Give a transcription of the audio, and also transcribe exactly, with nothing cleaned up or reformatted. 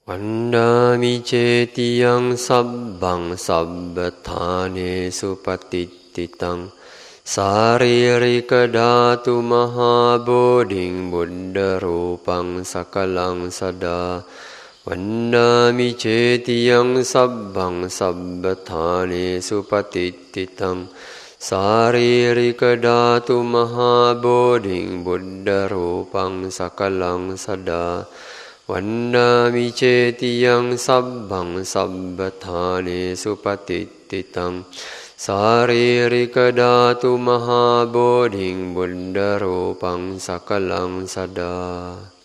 Vandami cetiyang sabbang sabbathānesu patittitang Saririka dhatu mahabodhing buddha rupang sakalang sada Vandami cetiyang sabbang sabbathānesu patittitang Saririka dhatu mahabodhing buddha rupang sakalang sada Vandami cetiyang sabbang sabbathānesu patittitang Saririka dhatu mahabodhing buddha rupang sakalang sada